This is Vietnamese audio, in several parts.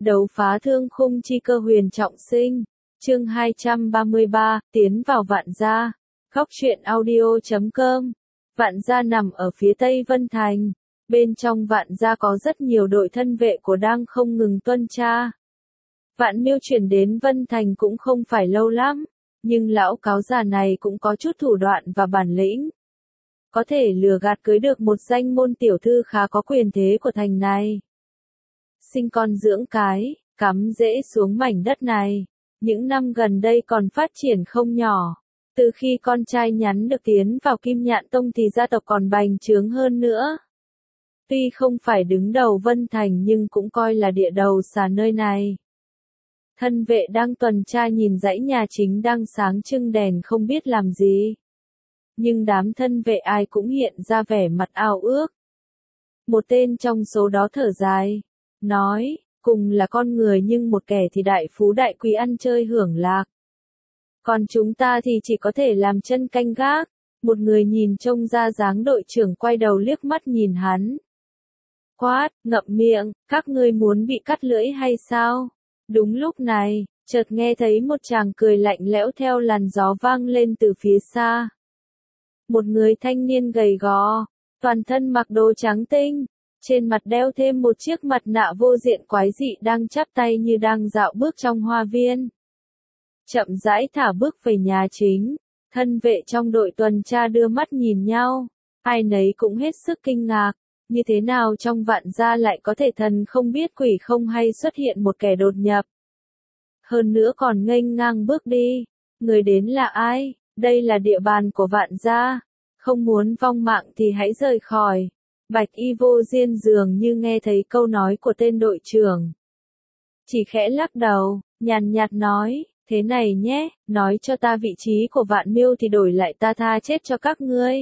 Đấu phá thương khung chi cơ huyền trọng sinh. Chương 233, tiến vào Vạn Gia. Góc truyện audio.com. Vạn Gia nằm ở phía tây Vân Thành. Bên trong Vạn Gia có rất nhiều đội thân vệ của đang không ngừng tuần tra. Vạn Miêu chuyển đến Vân Thành cũng không phải lâu lắm, nhưng lão cáo già này cũng có chút thủ đoạn và bản lĩnh. Có thể lừa gạt cưới được một danh môn tiểu thư khá có quyền thế của thành này. Sinh con dưỡng cái, cắm rễ xuống mảnh đất này. Những năm gần đây còn phát triển không nhỏ. Từ khi con trai nhắn được tiến vào Kim Nhạn Tông thì gia tộc còn bành trướng hơn nữa. Tuy không phải đứng đầu Vân Thành nhưng cũng coi là địa đầu xà nơi này. Thân vệ đang tuần tra nhìn dãy nhà chính đang sáng trưng đèn không biết làm gì. Nhưng đám thân vệ ai cũng hiện ra vẻ mặt ao ước. Một tên trong số đó thở dài, nói, cùng là con người nhưng một kẻ thì đại phú đại quý ăn chơi hưởng lạc. Còn chúng ta thì chỉ có thể làm chân canh gác. Một người nhìn trông ra dáng đội trưởng quay đầu liếc mắt nhìn hắn. Quát, ngậm miệng, các ngươi muốn bị cắt lưỡi hay sao? Đúng lúc này, chợt nghe thấy một chàng cười lạnh lẽo theo làn gió vang lên từ phía xa. Một người thanh niên gầy gò, toàn thân mặc đồ trắng tinh, trên mặt đeo thêm một chiếc mặt nạ vô diện quái dị đang chắp tay như đang dạo bước trong hoa viên. Chậm rãi thả bước về nhà chính, thân vệ trong đội tuần tra đưa mắt nhìn nhau, ai nấy cũng hết sức kinh ngạc, như thế nào trong Vạn Gia lại có thể thần không biết quỷ không hay xuất hiện một kẻ đột nhập. Hơn nữa còn nghênh ngang bước đi, người đến là ai, đây là địa bàn của Vạn Gia, không muốn vong mạng thì hãy rời khỏi. Bạch Y Vô Diên dường như nghe thấy câu nói của tên đội trưởng. Chỉ khẽ lắc đầu, nhàn nhạt nói, thế này nhé, nói cho ta vị trí của Vạn Miêu thì đổi lại ta tha chết cho các ngươi.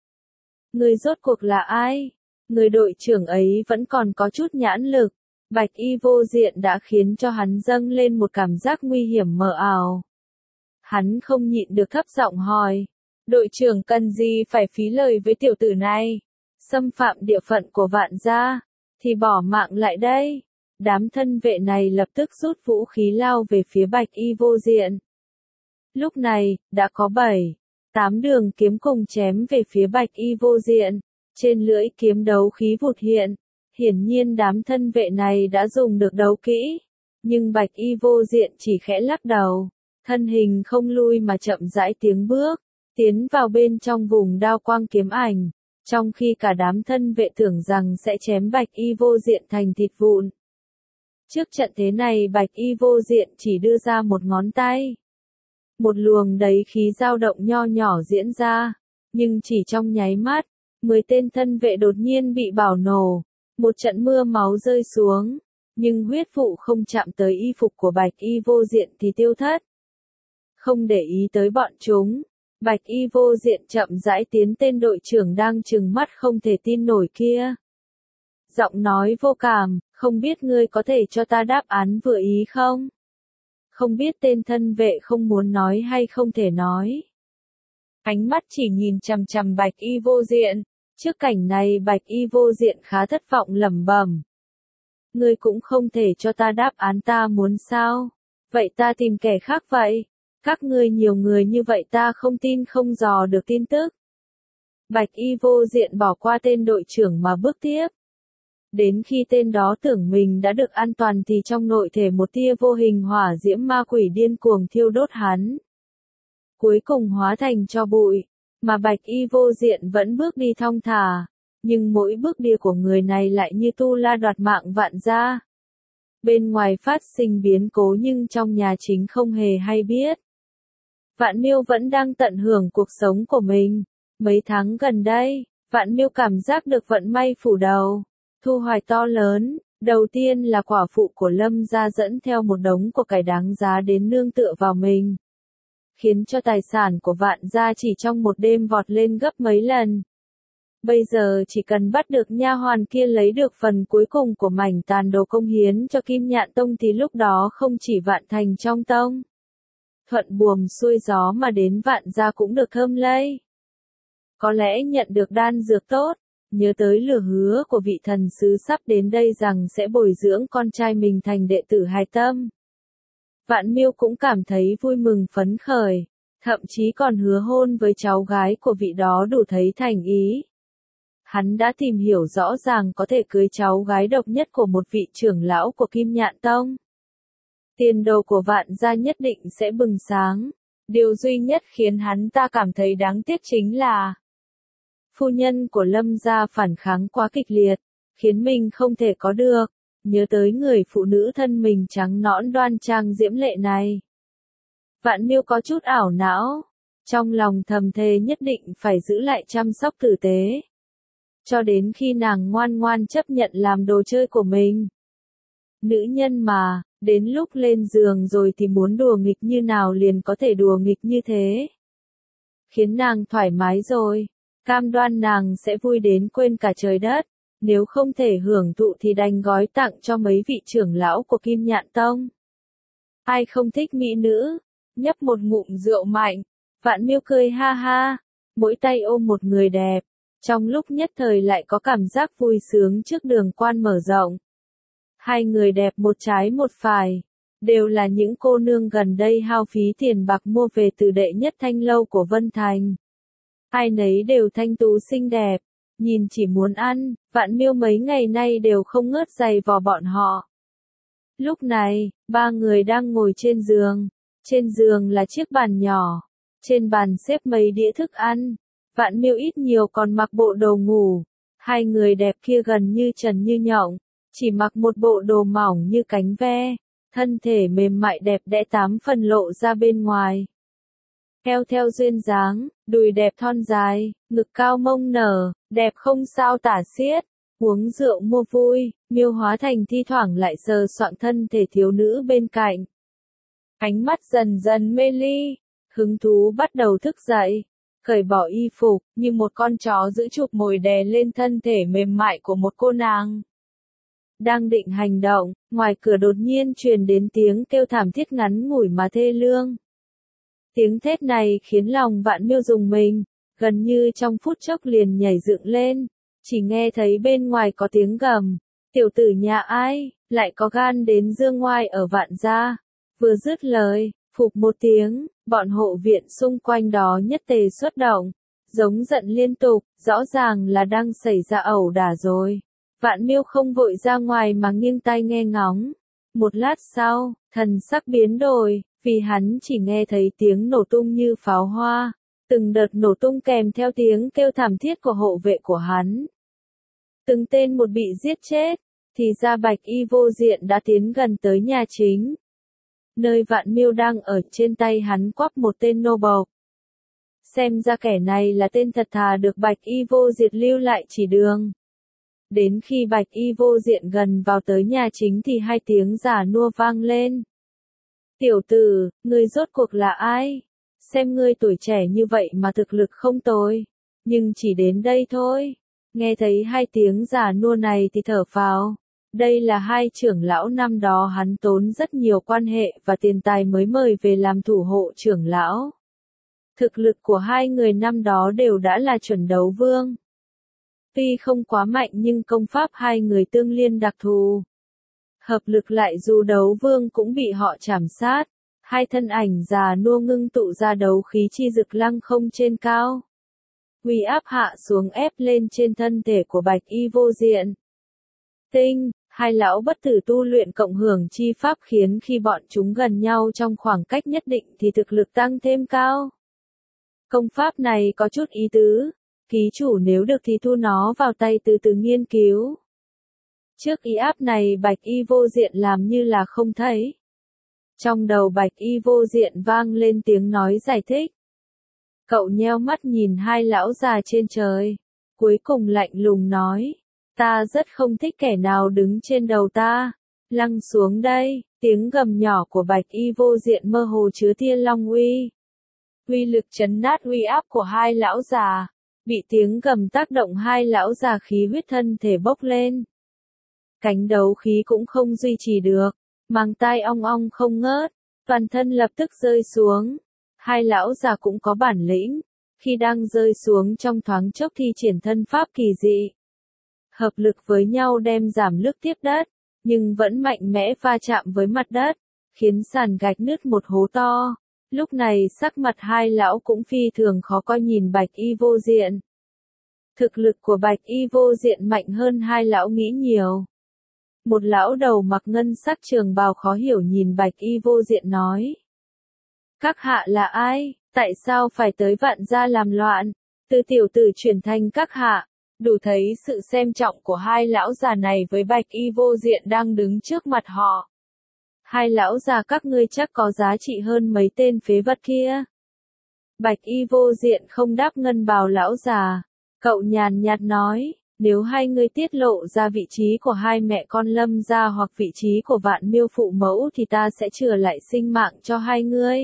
Ngươi rốt cuộc là ai? Người đội trưởng ấy vẫn còn có chút nhãn lực. Bạch Y Vô Diện đã khiến cho hắn dâng lên một cảm giác nguy hiểm mờ ảo. Hắn không nhịn được thấp giọng hỏi, đội trưởng cần gì phải phí lời với tiểu tử này? Xâm phạm địa phận của Vạn Gia, thì bỏ mạng lại đây. Đám thân vệ này lập tức rút vũ khí lao về phía Bạch Y Vô Diện. Lúc này, đã có 7-8 đường kiếm cùng chém về phía Bạch Y Vô Diện. Trên lưỡi kiếm đấu khí vụt hiện. Hiển nhiên đám thân vệ này đã dùng được đấu kỹ. Nhưng Bạch Y Vô Diện chỉ khẽ lắc đầu. Thân hình không lui mà chậm rãi tiến bước. Tiến vào bên trong vùng đao quang kiếm ảnh. Trong khi cả đám thân vệ tưởng rằng sẽ chém Bạch Y Vô Diện thành thịt vụn. Trước trận thế này Bạch Y Vô Diện chỉ đưa ra một ngón tay. Một luồng đầy khí dao động nho nhỏ diễn ra. Nhưng chỉ trong nháy mắt, 10 tên thân vệ đột nhiên bị bảo nổ. Một trận mưa máu rơi xuống. Nhưng huyết vụ không chạm tới y phục của Bạch Y Vô Diện thì tiêu thất. Không để ý tới bọn chúng. Bạch Y Vô Diện chậm rãi tiến tên đội trưởng đang trừng mắt không thể tin nổi kia. Giọng nói vô cảm, không biết ngươi có thể cho ta đáp án vừa ý không? Không biết tên thân vệ không muốn nói hay không thể nói. Ánh mắt chỉ nhìn chằm chằm Bạch Y Vô Diện, trước cảnh này Bạch Y Vô Diện khá thất vọng lẩm bẩm. Ngươi cũng không thể cho ta đáp án ta muốn sao? Vậy ta tìm kẻ khác vậy. Các ngươi nhiều người như vậy ta không tin không dò được tin tức. Bạch Y Vô Diện bỏ qua tên đội trưởng mà bước tiếp. Đến khi tên đó tưởng mình đã được an toàn thì trong nội thể một tia vô hình hỏa diễm ma quỷ điên cuồng thiêu đốt hắn. Cuối cùng hóa thành tro bụi, mà Bạch Y Vô Diện vẫn bước đi thong thả. Nhưng mỗi bước đi của người này lại như tu la đoạt mạng Vạn Gia. Bên ngoài phát sinh biến cố nhưng trong nhà chính không hề hay biết. Vạn Miêu vẫn đang tận hưởng cuộc sống của mình. Mấy tháng gần đây, Vạn Miêu cảm giác được vận may phủ đầu. Thu hoạch to lớn. Đầu tiên là quả phụ của Lâm gia dẫn theo một đống của cải đáng giá đến nương tựa vào mình. Khiến cho tài sản của Vạn Gia chỉ trong một đêm vọt lên gấp mấy lần. Bây giờ chỉ cần bắt được nha hoàn kia lấy được phần cuối cùng của mảnh tàn đồ công hiến cho Kim Nhạn Tông thì lúc đó không chỉ Vạn Thành trong tông. Thuận buồm xuôi gió mà đến Vạn Gia cũng được thơm lây. Có lẽ nhận được đan dược tốt, nhớ tới lời hứa của vị thần sứ sắp đến đây rằng sẽ bồi dưỡng con trai mình thành đệ tử hài tâm. Vạn Miêu cũng cảm thấy vui mừng phấn khởi, thậm chí còn hứa hôn với cháu gái của vị đó đủ thấy thành ý. Hắn đã tìm hiểu rõ ràng có thể cưới cháu gái độc nhất của một vị trưởng lão của Kim Nhạn Tông. Tiền đồ của Vạn gia nhất định sẽ bừng sáng. Điều duy nhất khiến hắn ta cảm thấy đáng tiếc chính là phu nhân của Lâm gia phản kháng quá kịch liệt, khiến mình không thể có được. Nhớ tới người phụ nữ thân mình trắng nõn đoan trang diễm lệ này, Vạn Miêu có chút ảo não, trong lòng thầm thề nhất định phải giữ lại chăm sóc tử tế, cho đến khi nàng ngoan ngoan chấp nhận làm đồ chơi của mình. Nữ nhân mà, đến lúc lên giường rồi thì muốn đùa nghịch như nào liền có thể đùa nghịch như thế. Khiến nàng thoải mái rồi, cam đoan nàng sẽ vui đến quên cả trời đất, nếu không thể hưởng thụ thì đành gói tặng cho mấy vị trưởng lão của Kim Nhạn Tông. Ai không thích mỹ nữ, nhấp một ngụm rượu mạnh, Vạn Miêu cười ha ha, mỗi tay ôm một người đẹp, trong lúc nhất thời lại có cảm giác vui sướng trước đường quan mở rộng. Hai người đẹp một trái một phải, đều là những cô nương gần đây hao phí tiền bạc mua về từ đệ nhất thanh lâu của Vân Thành. Ai nấy đều thanh tú xinh đẹp, nhìn chỉ muốn ăn. Vạn Miêu mấy ngày nay đều không ngớt giày vò bọn họ. Lúc này, ba người đang ngồi trên giường. Trên giường là chiếc bàn nhỏ, trên bàn xếp mấy đĩa thức ăn. Vạn Miêu ít nhiều còn mặc bộ đồ ngủ. Hai người đẹp kia gần như trần như nhộng, chỉ mặc một bộ đồ mỏng như cánh ve, thân thể mềm mại đẹp đẽ 8 phần lộ ra bên ngoài. Eo theo duyên dáng, đùi đẹp thon dài, ngực cao mông nở, đẹp không sao tả xiết. Uống rượu mua vui, Miêu hóa thành thi thoảng lại sờ soạng thân thể thiếu nữ bên cạnh. Ánh mắt dần dần mê ly, hứng thú bắt đầu thức dậy, cởi bỏ y phục, như một con chó giữ chụp mồi đè lên thân thể mềm mại của một cô nàng. Đang định hành động, ngoài cửa đột nhiên truyền đến tiếng kêu thảm thiết ngắn ngủi mà thê lương. Tiếng thét này khiến lòng Vạn Miêu rùng mình, gần như trong phút chốc liền nhảy dựng lên, chỉ nghe thấy bên ngoài có tiếng gầm, tiểu tử nhà ai, lại có gan đến dương ngoai ở Vạn gia. Vừa dứt lời, phụp một tiếng, bọn hộ viện xung quanh đó nhất tề xuất động, giống giận liên tục, rõ ràng là đang xảy ra ẩu đả rồi. Vạn Miêu không vội ra ngoài mà nghiêng tai nghe ngóng. Một lát sau, thần sắc biến đổi, vì hắn chỉ nghe thấy tiếng nổ tung như pháo hoa, từng đợt nổ tung kèm theo tiếng kêu thảm thiết của hộ vệ của hắn. Từng tên một bị giết chết, thì ra Bạch Y Vô Diện đã tiến gần tới nhà chính. Nơi Vạn Miêu đang ở, trên tay hắn quắp một tên nô bộc. Xem ra kẻ này là tên thật thà được Bạch Y Vô Diệt lưu lại chỉ đường. Đến khi Bạch Y Vô Diện gần vào tới nhà chính thì hai tiếng già nua vang lên. Tiểu tử, ngươi rốt cuộc là ai? Xem ngươi tuổi trẻ như vậy mà thực lực không tồi, nhưng chỉ đến đây thôi. Nghe thấy hai tiếng già nua này thì thở phào. Đây là hai trưởng lão năm đó hắn tốn rất nhiều quan hệ và tiền tài mới mời về làm thủ hộ trưởng lão. Thực lực của hai người năm đó đều đã là chuẩn đấu vương. Tuy không quá mạnh nhưng công pháp hai người tương liên đặc thù. Hợp lực lại dù đấu vương cũng bị họ chảm sát. Hai thân ảnh già nua ngưng tụ ra đấu khí chi rực lăng không trên cao. Uy áp hạ xuống ép lên trên thân thể của Bạch Y Vô Diện. Tinh, hai lão bất tử tu luyện cộng hưởng chi pháp khiến khi bọn chúng gần nhau trong khoảng cách nhất định thì thực lực tăng thêm cao. Công pháp này có chút ý tứ, ký chủ nếu được thì thu nó vào tay từ từ nghiên cứu. Trước ý áp này Bạch Y Vô Diện làm như là không thấy. Trong đầu Bạch Y Vô Diện vang lên tiếng nói giải thích. Cậu nheo mắt nhìn hai lão già trên trời, cuối cùng lạnh lùng nói, ta rất không thích kẻ nào đứng trên đầu ta, lăng xuống đây. Tiếng gầm nhỏ của Bạch Y Vô Diện mơ hồ chứa thiên long uy. Uy lực chấn nát uy áp của hai lão già, bị tiếng gầm tác động hai lão già khí huyết thân thể bốc lên. Cánh đấu khí cũng không duy trì được, màng tai ong ong không ngớt, toàn thân lập tức rơi xuống. Hai lão già cũng có bản lĩnh, khi đang rơi xuống trong thoáng chốc thi triển thân pháp kỳ dị, hợp lực với nhau đem giảm nước tiếp đất, nhưng vẫn mạnh mẽ va chạm với mặt đất, khiến sàn gạch nứt một hố to. Lúc này sắc mặt hai lão cũng phi thường khó coi nhìn Bạch Y Vô Diện. Thực lực của Bạch Y Vô Diện mạnh hơn hai lão nghĩ nhiều. Một lão đầu mặc ngân sắc trường bào khó hiểu nhìn Bạch Y Vô Diện nói. Các hạ là ai, tại sao phải tới Vạn gia làm loạn, từ tiểu tử chuyển thành các hạ, đủ thấy sự xem trọng của hai lão già này với Bạch Y Vô Diện đang đứng trước mặt họ. Hai lão già các ngươi chắc có giá trị hơn mấy tên phế vật kia. Bạch Y Vô Diện không đáp ngân bào lão già, cậu nhàn nhạt nói, nếu hai ngươi tiết lộ ra vị trí của hai mẹ con Lâm gia hoặc vị trí của Vạn Miêu phụ mẫu thì ta sẽ chừa lại sinh mạng cho hai ngươi.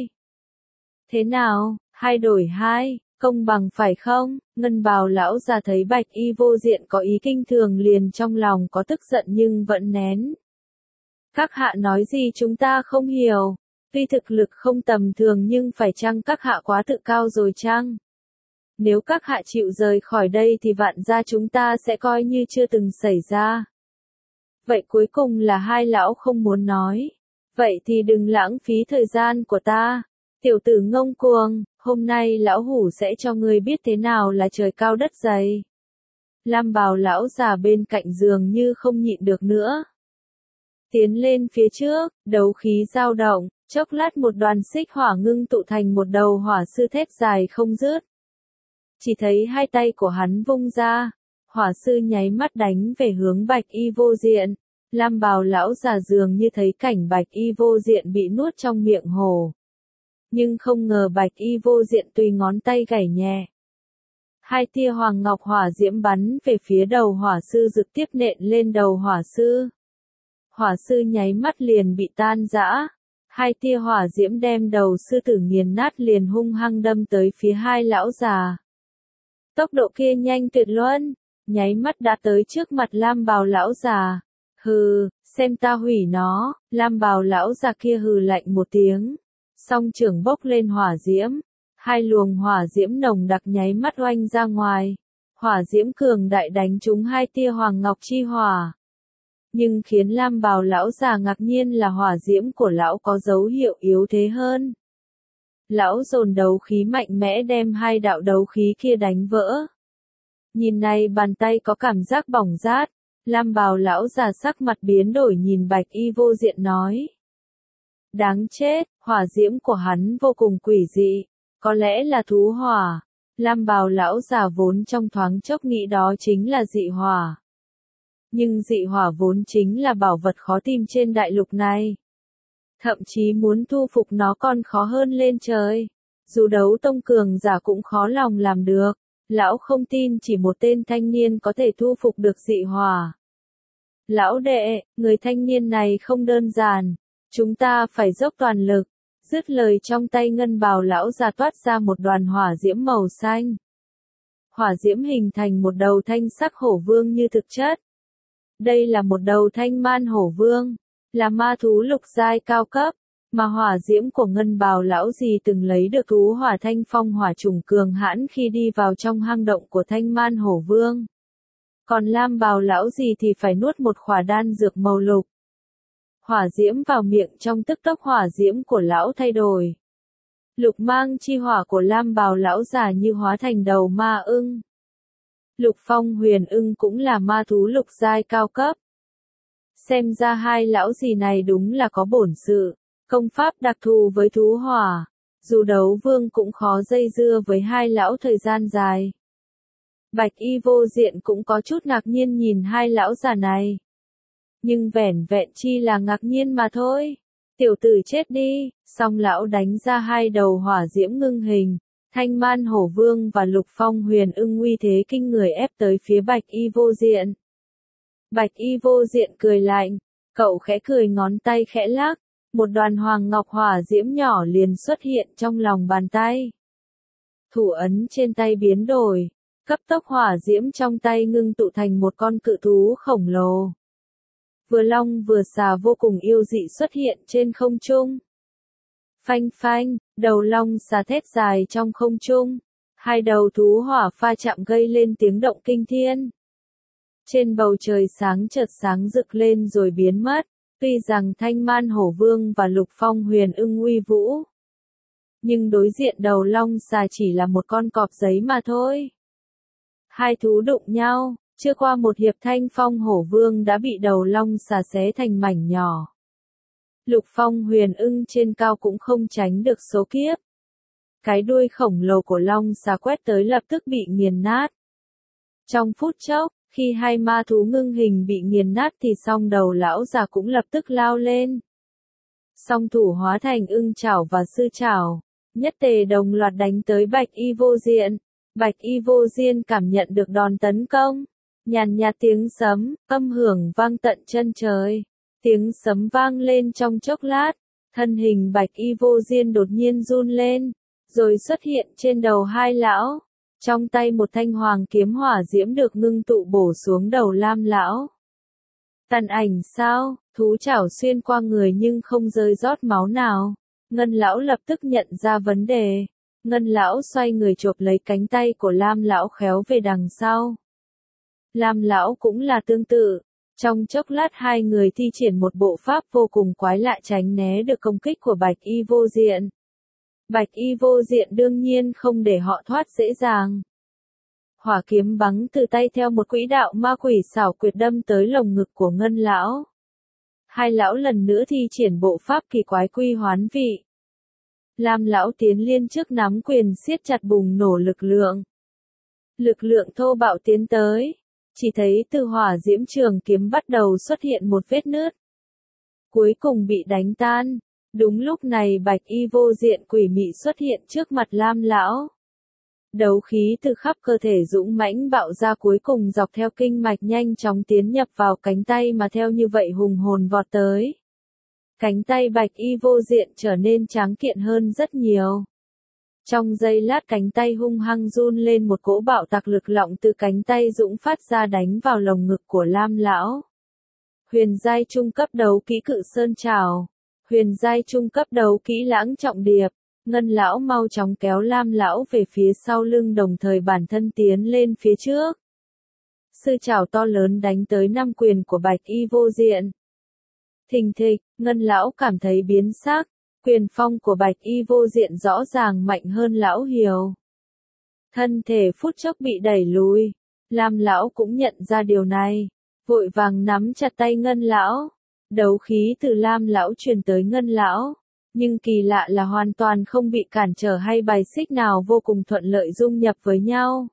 Thế nào, hai đổi hai, công bằng phải không? Ngân bào lão già thấy Bạch Y Vô Diện có ý kinh thường liền trong lòng có tức giận nhưng vẫn nén. Các hạ nói gì chúng ta không hiểu, tuy thực lực không tầm thường nhưng phải chăng các hạ quá tự cao rồi chăng? Nếu các hạ chịu rời khỏi đây thì Vạn gia chúng ta sẽ coi như chưa từng xảy ra. Vậy cuối cùng là hai lão không muốn nói. Vậy thì đừng lãng phí thời gian của ta. Tiểu tử ngông cuồng, hôm nay lão hủ sẽ cho ngươi biết thế nào là trời cao đất dày. Lam bào lão già bên cạnh giường như không nhịn được nữa. Tiến lên phía trước, đấu khí dao động, chốc lát một đoàn xích hỏa ngưng tụ thành một đầu hỏa sư thét dài không dứt. Chỉ thấy hai tay của hắn vung ra, hỏa sư nháy mắt đánh về hướng Bạch Y Vô Diện. Lam bào lão già dường như thấy cảnh Bạch Y Vô Diện bị nuốt trong miệng hồ. Nhưng không ngờ Bạch Y Vô Diện tùy ngón tay gảy nhẹ. Hai tia hoàng ngọc hỏa diễm bắn về phía đầu hỏa sư trực tiếp nện lên đầu hỏa sư. Hỏa sư nháy mắt liền bị tan rã. Hai tia hỏa diễm đem đầu sư tử nghiền nát liền hung hăng đâm tới phía hai lão già. Tốc độ kia nhanh tuyệt luân, nháy mắt đã tới trước mặt Lam bào lão già. Hừ, xem ta hủy nó, Lam bào lão già kia hừ lạnh một tiếng. Song trưởng bốc lên hỏa diễm, hai luồng hỏa diễm nồng đặc nháy mắt oanh ra ngoài. Hỏa diễm cường đại đánh trúng hai tia hoàng ngọc chi hỏa. Nhưng khiến Lam bào lão già ngạc nhiên là hỏa diễm của lão có dấu hiệu yếu thế hơn. Lão dồn đấu khí mạnh mẽ đem hai đạo đấu khí kia đánh vỡ. Nhìn này bàn tay có cảm giác bỏng rát, Lam bào lão già sắc mặt biến đổi nhìn Bạch Y Vô Diện nói. Đáng chết, hỏa diễm của hắn vô cùng quỷ dị, có lẽ là thú hỏa. Lam bào lão già vốn trong thoáng chốc nghĩ đó chính là dị hỏa. Nhưng dị hỏa vốn chính là bảo vật khó tìm trên đại lục này. Thậm chí muốn thu phục nó còn khó hơn lên trời. Dù đấu tông cường giả cũng khó lòng làm được. Lão không tin chỉ một tên thanh niên có thể thu phục được dị hỏa. Lão đệ, người thanh niên này không đơn giản. Chúng ta phải dốc toàn lực. Dứt lời trong tay ngân bào lão già toát ra một đoàn hỏa diễm màu xanh. Hỏa diễm hình thành một đầu thanh sắc hổ vương như thực chất. Đây là một đầu thanh man hổ vương, là ma thú lục giai cao cấp, mà hỏa diễm của ngân bào lão gì từng lấy được thú hỏa thanh phong hỏa trùng cường hãn khi đi vào trong hang động của thanh man hổ vương. Còn lam bào lão gì thì phải nuốt một khỏa đan dược màu lục. Hỏa diễm vào miệng trong tức tốc hỏa diễm của lão thay đổi. Lục mang chi hỏa của lam bào lão già như hóa thành đầu ma ưng. Lục phong huyền ưng cũng là ma thú lục giai cao cấp. Xem ra hai lão gì này đúng là có bổn sự, công pháp đặc thù với thú hỏa. Dù đấu vương cũng khó dây dưa với hai lão thời gian dài. Bạch Y Vô Diện cũng có chút ngạc nhiên nhìn hai lão già này. Nhưng vẻn vẹn chi là ngạc nhiên mà thôi. Tiểu tử chết đi, song lão đánh ra hai đầu hỏa diễm ngưng hình. Thanh man hổ vương và lục phong huyền ưng uy thế kinh người ép tới phía Bạch Y Vô Diện. Bạch Y Vô Diện cười lạnh, cậu khẽ cười ngón tay khẽ lắc, một đoàn hoàng ngọc hỏa diễm nhỏ liền xuất hiện trong lòng bàn tay. Thủ ấn trên tay biến đổi, cấp tốc hỏa diễm trong tay ngưng tụ thành một con cự thú khổng lồ. Vừa long vừa xà vô cùng yêu dị xuất hiện trên không trung. Phanh phanh, đầu long xà thét dài trong không trung. Hai đầu thú hỏa pha chạm gây lên tiếng động kinh thiên. Trên bầu trời sáng chợt sáng rực lên rồi biến mất, tuy rằng Thanh Man Hổ Vương và Lục Phong Huyền Ưng uy vũ, nhưng đối diện đầu long xà chỉ là một con cọp giấy mà thôi. Hai thú đụng nhau, chưa qua một hiệp Thanh Phong Hổ Vương đã bị đầu long xà xé thành mảnh nhỏ. Lục Phong Huyền Ưng trên cao cũng không tránh được số kiếp. Cái đuôi khổng lồ của long xà quét tới lập tức bị nghiền nát. Trong phút chốc, khi hai ma thú ngưng hình bị nghiền nát thì song đầu lão già cũng lập tức lao lên. Song thủ hóa thành ưng chảo và sư chảo, nhất tề đồng loạt đánh tới Bạch Y Vô Diện. Bạch Y Vô Diện cảm nhận được đòn tấn công. Nhàn nhạt tiếng sấm, âm hưởng vang tận chân trời. Tiếng sấm vang lên trong chốc lát, thân hình Bạch Y Vô Diện đột nhiên run lên, rồi xuất hiện trên đầu hai lão. Trong tay một thanh hoàng kiếm hỏa diễm được ngưng tụ bổ xuống đầu Lam lão. Tàn ảnh sao, thú chảo xuyên qua người nhưng không rơi rót máu nào. Ngân lão lập tức nhận ra vấn đề. Ngân lão xoay người chộp lấy cánh tay của Lam lão khéo về đằng sau. Lam lão cũng là tương tự. Trong chốc lát hai người thi triển một bộ pháp vô cùng quái lạ tránh né được công kích của Bạch Y Vô Diện. Bạch Y Vô Diện đương nhiên không để họ thoát dễ dàng. Hỏa kiếm bắn từ tay theo một quỹ đạo ma quỷ xảo quyệt đâm tới lồng ngực của Ngân lão. Hai lão lần nữa thi triển bộ pháp kỳ quái quy hoán vị. Lam lão tiến liên trước nắm quyền siết chặt bùng nổ lực lượng. Lực lượng thô bạo tiến tới. Chỉ thấy từ hỏa diễm trường kiếm bắt đầu xuất hiện một vết nứt. Cuối cùng bị đánh tan. Đúng lúc này Bạch Y Vô Diện quỷ mị xuất hiện trước mặt Lam lão. Đấu khí từ khắp cơ thể dũng mãnh bạo ra cuối cùng dọc theo kinh mạch nhanh chóng tiến nhập vào cánh tay mà theo như vậy hùng hồn vọt tới. Cánh tay Bạch Y Vô Diện trở nên tráng kiện hơn rất nhiều. Trong giây lát cánh tay hung hăng run lên một cỗ bạo tạc lực lọng từ cánh tay dũng phát ra đánh vào lồng ngực của Lam lão. Huyền giai trung cấp đấu kỹ cự sơn trảo. Huyền giai trung cấp đấu kỹ lãng trọng điệp. Ngân lão mau chóng kéo Lam lão về phía sau lưng đồng thời bản thân tiến lên phía trước. Sư chảo to lớn đánh tới 5 quyền của Bạch Y Vô Diện. Thình thịch, Ngân lão cảm thấy biến sắc. Quyền phong của Bạch Y Vô Diện rõ ràng mạnh hơn lão Hiều. Thân thể phút chốc bị đẩy lùi. Lam lão cũng nhận ra điều này. Vội vàng nắm chặt tay Ngân lão. Đấu khí từ Lam lão truyền tới Ngân lão. Nhưng kỳ lạ là hoàn toàn không bị cản trở hay bài xích nào, vô cùng thuận lợi dung nhập với nhau.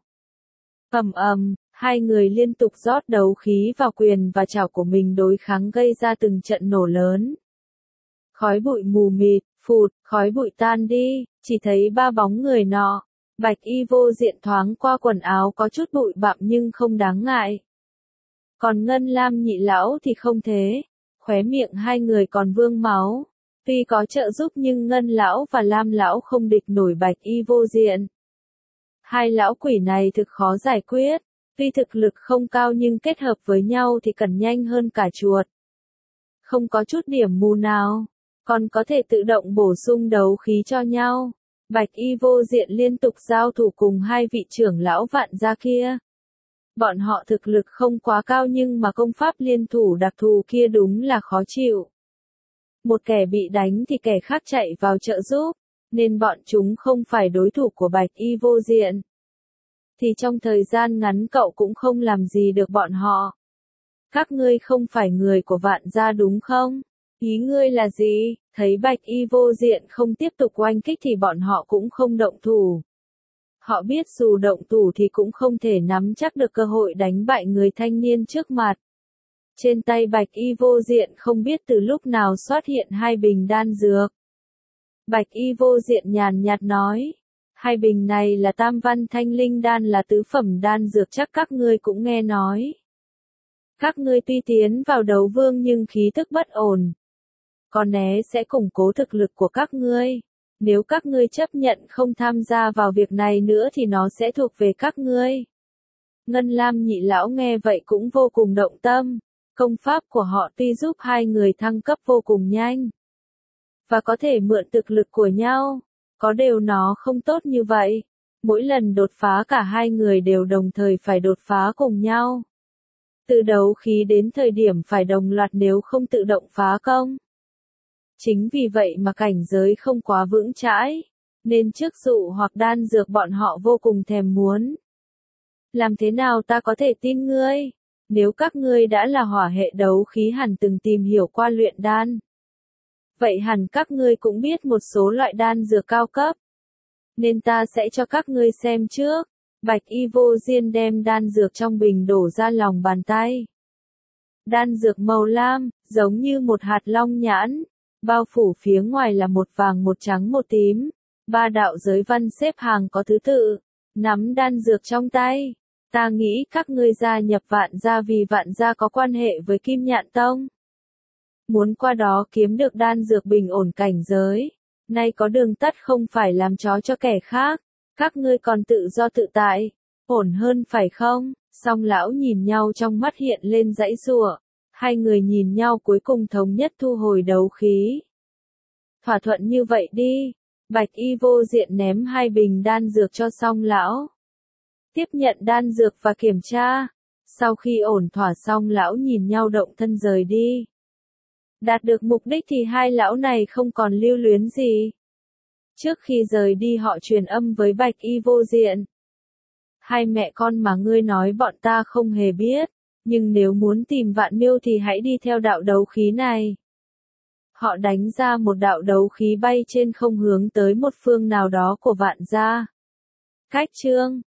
Ầm ầm, hai người liên tục rót đấu khí vào quyền và chảo của mình đối kháng gây ra từng trận nổ lớn. Khói bụi mù mịt, phụt, khói bụi tan đi, chỉ thấy ba bóng người nọ. Bạch Y Vô Diện thoáng qua quần áo có chút bụi bặm nhưng không đáng ngại. Còn Ngân Lam nhị lão thì không thế, khóe miệng hai người còn vương máu. Tuy có trợ giúp nhưng Ngân lão và Lam lão không địch nổi Bạch Y Vô Diện. Hai lão quỷ này thực khó giải quyết, tuy thực lực không cao nhưng kết hợp với nhau thì cần nhanh hơn cả chuột. Không có chút điểm mù nào, còn có thể tự động bổ sung đấu khí cho nhau. Bạch Y Vô Diện liên tục giao thủ cùng hai vị trưởng lão Vạn gia kia. Bọn họ thực lực không quá cao nhưng mà công pháp liên thủ đặc thù kia đúng là khó chịu. Một kẻ bị đánh thì kẻ khác chạy vào trợ giúp, nên bọn chúng không phải đối thủ của Bạch Y Vô Diện. Thì trong thời gian ngắn cậu cũng không làm gì được bọn họ. Các ngươi không phải người của Vạn gia đúng không? Ý ngươi là gì? Thấy Bạch Y Vô Diện không tiếp tục oanh kích thì bọn họ cũng không động thủ. Họ biết dù động thủ thì cũng không thể nắm chắc được cơ hội đánh bại người thanh niên trước mặt. Trên tay Bạch Y Vô Diện không biết từ lúc nào xuất hiện hai bình đan dược. Bạch Y Vô Diện nhàn nhạt nói, hai bình này là Tam Văn Thanh Linh đan, là tứ phẩm đan dược, chắc các ngươi cũng nghe nói. Các ngươi tuy tiến vào đấu vương nhưng khí tức bất ổn. Có né sẽ củng cố thực lực của các ngươi. Nếu các ngươi chấp nhận không tham gia vào việc này nữa thì nó sẽ thuộc về các ngươi. Ngân Lam nhị lão nghe vậy cũng vô cùng động tâm. Công pháp của họ tuy giúp hai người thăng cấp vô cùng nhanh. Và có thể mượn thực lực của nhau. Có điều nó không tốt như vậy. Mỗi lần đột phá cả hai người đều đồng thời phải đột phá cùng nhau. Từ đấu khí đến thời điểm phải đồng loạt nếu không tự động phá công. Chính vì vậy mà cảnh giới không quá vững chãi, nên trước dụ hoặc đan dược bọn họ vô cùng thèm muốn. Làm thế nào ta có thể tin ngươi? Nếu các ngươi đã là hỏa hệ đấu khí hẳn từng tìm hiểu qua luyện đan. Vậy hẳn các ngươi cũng biết một số loại đan dược cao cấp. Nên ta sẽ cho các ngươi xem trước. Bạch Y Vô Diên đem đan dược trong bình đổ ra lòng bàn tay. Đan dược màu lam, giống như một hạt long nhãn. Bao phủ phía ngoài là một vàng một trắng một tím. 3 đạo giới văn xếp hàng có thứ tự. Nắm đan dược trong tay. Ta nghĩ các ngươi gia nhập Vạn Gia vì Vạn Gia có quan hệ với Kim Nhạn Tông. Muốn qua đó kiếm được đan dược bình ổn cảnh giới. Nay có đường tắt không phải làm chó cho kẻ khác. Các ngươi còn tự do tự tại. Ổn hơn phải không? Song lão nhìn nhau trong mắt hiện lên giãy giụa. Hai người nhìn nhau cuối cùng thống nhất thu hồi đấu khí. Thỏa thuận như vậy đi. Bạch Y Vô Diện ném 2 bình đan dược cho Song lão. Tiếp nhận đan dược và kiểm tra. Sau khi ổn thỏa xong lão nhìn nhau động thân rời đi. Đạt được mục đích thì hai lão này không còn lưu luyến gì. Trước khi rời đi họ truyền âm với Bạch Y Vô Diện. Hai mẹ con mà ngươi nói bọn ta không hề biết, nhưng nếu muốn tìm Vạn Miêu thì hãy đi theo đạo đấu khí này. Họ đánh ra một đạo đấu khí bay trên không hướng tới một phương nào đó của Vạn Gia. Cách chương